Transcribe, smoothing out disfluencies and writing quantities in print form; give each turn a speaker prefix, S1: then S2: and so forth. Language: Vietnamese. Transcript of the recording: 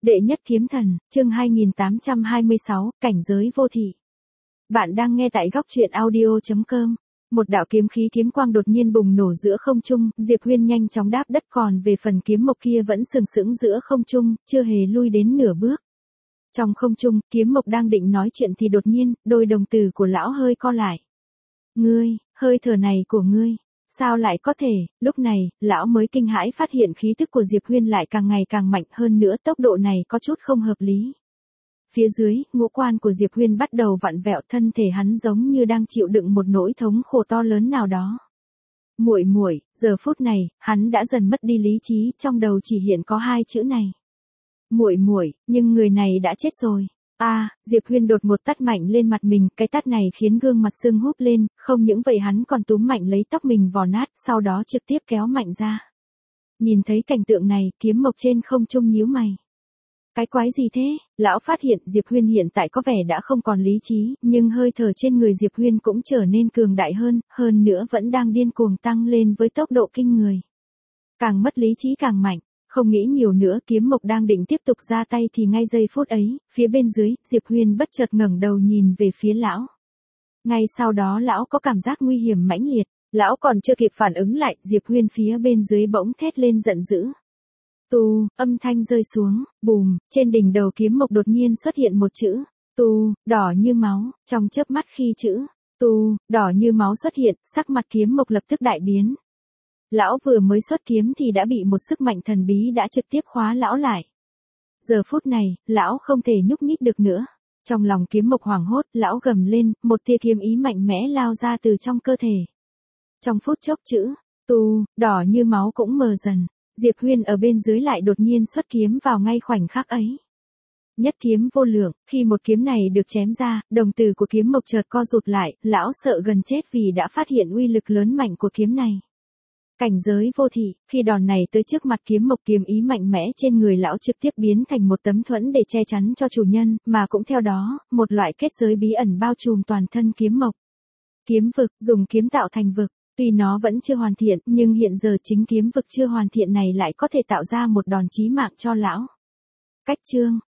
S1: Đệ nhất kiếm thần, chương 2826, cảnh giới vô thị. Bạn đang nghe tại góc truyện audio.com. Một đạo kiếm khí kiếm quang đột nhiên bùng nổ giữa không trung, Diệp Huyên nhanh chóng đáp đất, còn về phần kiếm mộc kia vẫn sừng sững giữa không trung, chưa hề lui đến nửa bước. Trong không trung, kiếm mộc đang định nói chuyện thì đột nhiên, đôi đồng tử của lão hơi co lại. Ngươi, hơi thở này của ngươi, sao lại có thể? Lúc này, lão mới kinh hãi phát hiện khí tức của Diệp Huyên lại càng ngày càng mạnh hơn nữa, tốc độ này có chút không hợp lý. Phía dưới, ngũ quan của Diệp Huyên bắt đầu vặn vẹo, thân thể hắn giống như đang chịu đựng một nỗi thống khổ to lớn nào đó. Muội muội, giờ phút này, hắn đã dần mất đi lý trí, trong đầu chỉ hiện có hai chữ này. Muội muội, nhưng người này đã chết rồi. Diệp Huyên đột một tát mạnh lên mặt mình, cái tát này khiến gương mặt sưng húp lên, không những vậy hắn còn túm mạnh lấy tóc mình vò nát, sau đó trực tiếp kéo mạnh ra. Nhìn thấy cảnh tượng này, kiếm mộc trên không trung nhíu mày. Cái quái gì thế? Lão phát hiện Diệp Huyên hiện tại có vẻ đã không còn lý trí, nhưng hơi thở trên người Diệp Huyên cũng trở nên cường đại hơn nữa vẫn đang điên cuồng tăng lên với tốc độ kinh người. Càng mất lý trí càng mạnh. Không nghĩ nhiều nữa, kiếm mộc đang định tiếp tục ra tay thì ngay giây phút ấy, phía bên dưới, Diệp Huyên bất chợt ngẩng đầu nhìn về phía lão. Ngay sau đó lão có cảm giác nguy hiểm mãnh liệt, lão còn chưa kịp phản ứng lại, Diệp Huyên phía bên dưới bỗng thét lên giận dữ. Tu, âm thanh rơi xuống, bùm, trên đỉnh đầu kiếm mộc đột nhiên xuất hiện một chữ, tu, đỏ như máu, trong chớp mắt khi chữ, tu, đỏ như máu xuất hiện, sắc mặt kiếm mộc lập tức đại biến. Lão vừa mới xuất kiếm thì đã bị một sức mạnh thần bí đã trực tiếp khóa lão lại. Giờ phút này, lão không thể nhúc nhích được nữa. Trong lòng kiếm mộc hoảng hốt, lão gầm lên, một tia kiếm ý mạnh mẽ lao ra từ trong cơ thể. Trong phút chốc chữ, tu, đỏ như máu cũng mờ dần. Diệp Huyên ở bên dưới lại đột nhiên xuất kiếm vào ngay khoảnh khắc ấy. Nhất kiếm vô lượng, khi một kiếm này được chém ra, đồng tử của kiếm mộc chợt co rụt lại, lão sợ gần chết vì đã phát hiện uy lực lớn mạnh của kiếm này. Cảnh giới vô thị, khi đòn này tới trước mặt kiếm mộc, kiếm ý mạnh mẽ trên người lão trực tiếp biến thành một tấm thuẫn để che chắn cho chủ nhân, mà cũng theo đó, một loại kết giới bí ẩn bao trùm toàn thân kiếm mộc. Kiếm vực, dùng kiếm tạo thành vực, tuy nó vẫn chưa hoàn thiện, nhưng hiện giờ chính kiếm vực chưa hoàn thiện này lại có thể tạo ra một đòn chí mạng cho lão. Cách chương,